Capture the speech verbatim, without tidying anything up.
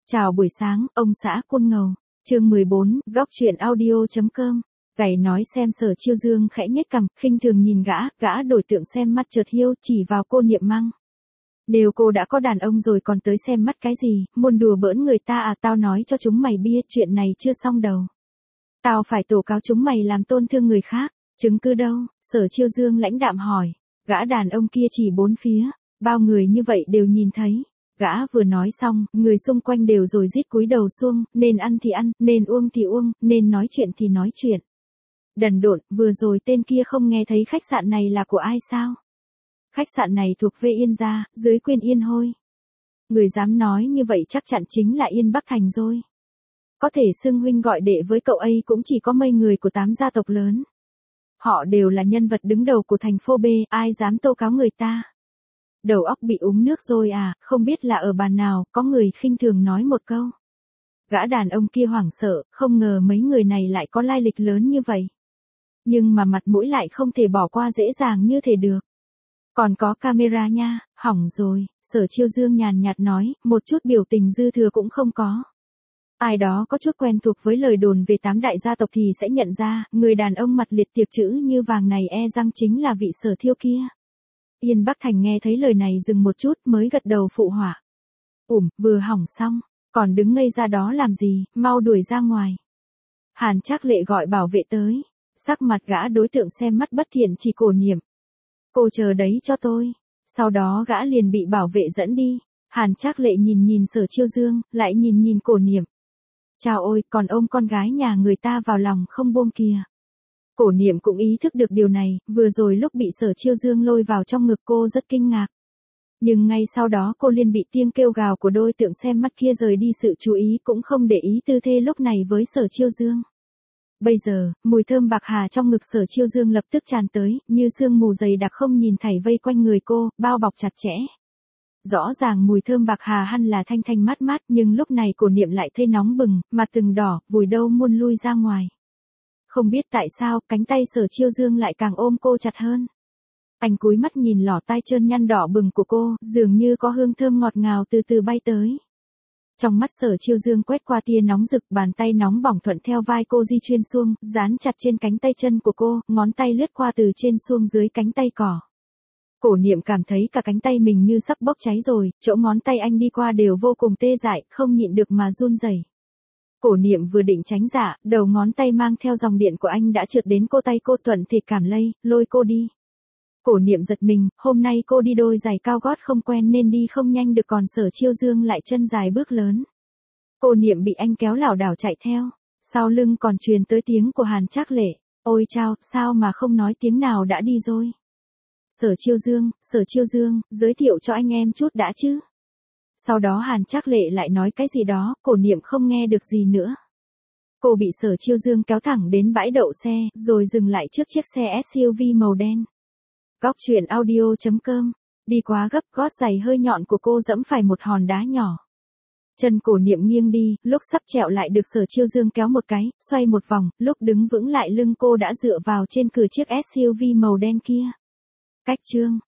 Chào buổi sáng, ông xã Côn Ngầu. Chương mười bốn, góc truyện audio.com. Gầy nói xem Sở Chiêu Dương khẽ nhếch cằm, khinh thường nhìn gã, gã đổi tượng xem mắt chợt hiu, chỉ vào cô Niệm Măng. Đều cô đã có đàn ông rồi còn tới xem mắt cái gì, muốn đùa bỡn người ta à, tao nói cho chúng mày biết chuyện này chưa xong đầu. Tao phải tố cáo chúng mày làm tôn thương người khác, chứng cứ đâu? Sở Chiêu Dương lãnh đạm hỏi. Gã đàn ông kia chỉ bốn phía, bao người như vậy đều nhìn thấy. Gã vừa nói xong, người xung quanh đều rồi rít cúi đầu xuống, nên ăn thì ăn, nên uống thì uống, nên nói chuyện thì nói chuyện. Đần độn, vừa rồi tên kia không nghe thấy khách sạn này là của ai sao? Khách sạn này thuộc về Yên gia, dưới quyền Yên Hôi. Người dám nói như vậy chắc chắn chính là Yên Bắc Thành rồi. Có thể xưng huynh gọi đệ với cậu ấy cũng chỉ có mấy người của tám gia tộc lớn. Họ đều là nhân vật đứng đầu của thành phố B, ai dám tố cáo người ta? Đầu óc bị uống nước rồi à, không biết là ở bàn nào, có người khinh thường nói một câu. Gã đàn ông kia hoảng sợ, không ngờ mấy người này lại có lai lịch lớn như vậy. Nhưng mà mặt mũi lại không thể bỏ qua dễ dàng như thế được. Còn có camera nha, hỏng rồi, Sở Chiêu Dương nhàn nhạt nói, một chút biểu tình dư thừa cũng không có. Ai đó có chút quen thuộc với lời đồn về tám đại gia tộc thì sẽ nhận ra, người đàn ông mặt liệt tiệp chữ như vàng này e răng chính là vị Sở Thiêu kia. Yên Bắc Thành nghe thấy lời này dừng một chút mới gật đầu phụ họa. Ủm, vừa hỏng xong, còn đứng ngây ra đó làm gì, mau đuổi ra ngoài. Hàn Trác Lệ gọi bảo vệ tới, sắc mặt gã đối tượng xem mắt bất thiện chỉ Cổ Niệm. Cô chờ đấy cho tôi, sau đó gã liền bị bảo vệ dẫn đi. Hàn Trác Lệ nhìn nhìn Sở Chiêu Dương, lại nhìn nhìn Cổ Niệm. Chào ôi, còn ôm con gái nhà người ta vào lòng không buông kìa. Cổ Niệm cũng ý thức được điều này, vừa rồi lúc bị Sở Chiêu Dương lôi vào trong ngực cô rất kinh ngạc. Nhưng ngay sau đó cô liền bị tiếng kêu gào của đôi tượng xem mắt kia rời đi sự chú ý cũng không để ý tư thế lúc này với Sở Chiêu Dương. Bây giờ, mùi thơm bạc hà trong ngực Sở Chiêu Dương lập tức tràn tới, như sương mù dày đặc không nhìn thảy vây quanh người cô, bao bọc chặt chẽ. Rõ ràng mùi thơm bạc hà hẳn là thanh thanh mát mát nhưng lúc này Cổ Niệm lại thấy nóng bừng, mặt từng đỏ, vùi đâu muốn lui ra ngoài. Không biết tại sao, cánh tay Sở Chiêu Dương lại càng ôm cô chặt hơn. Anh cúi mắt nhìn lỏ tai trơn nhăn đỏ bừng của cô, dường như có hương thơm ngọt ngào từ từ bay tới. Trong mắt Sở Chiêu Dương quét qua tia nóng rực, bàn tay nóng bỏng thuận theo vai cô di chuyên xuông, dán chặt trên cánh tay chân của cô, ngón tay lướt qua từ trên xuông dưới cánh tay cỏ. Cổ Niệm cảm thấy cả cánh tay mình như sắp bốc cháy rồi, chỗ ngón tay anh đi qua đều vô cùng tê dại, không nhịn được mà run rẩy. Cổ Niệm vừa định tránh dạ, đầu ngón tay mang theo dòng điện của anh đã trượt đến cô tay cô thuận thể cảm lây, lôi cô đi. Cổ Niệm giật mình, hôm nay cô đi đôi giày cao gót không quen nên đi không nhanh được còn Sở Chiêu Dương lại chân dài bước lớn. Cổ Niệm bị anh kéo lảo đảo chạy theo, sau lưng còn truyền tới tiếng của Hàn Trác Lệ, ôi chao, sao mà không nói tiếng nào đã đi rồi. Sở Chiêu Dương, Sở Chiêu Dương, giới thiệu cho anh em chút đã chứ. Sau đó Hàn Trác Lệ lại nói cái gì đó, Cổ Niệm không nghe được gì nữa. Cô bị Sở Chiêu Dương kéo thẳng đến bãi đậu xe, rồi dừng lại trước chiếc xe ét u vê màu đen. Góc truyện audio.com, đi quá gấp gót giày hơi nhọn của cô dẫm phải một hòn đá nhỏ. Chân Cổ Niệm nghiêng đi, lúc sắp trẹo lại được Sở Chiêu Dương kéo một cái, xoay một vòng, lúc đứng vững lại lưng cô đã dựa vào trên cửa chiếc ét u vê màu đen kia. Cách chương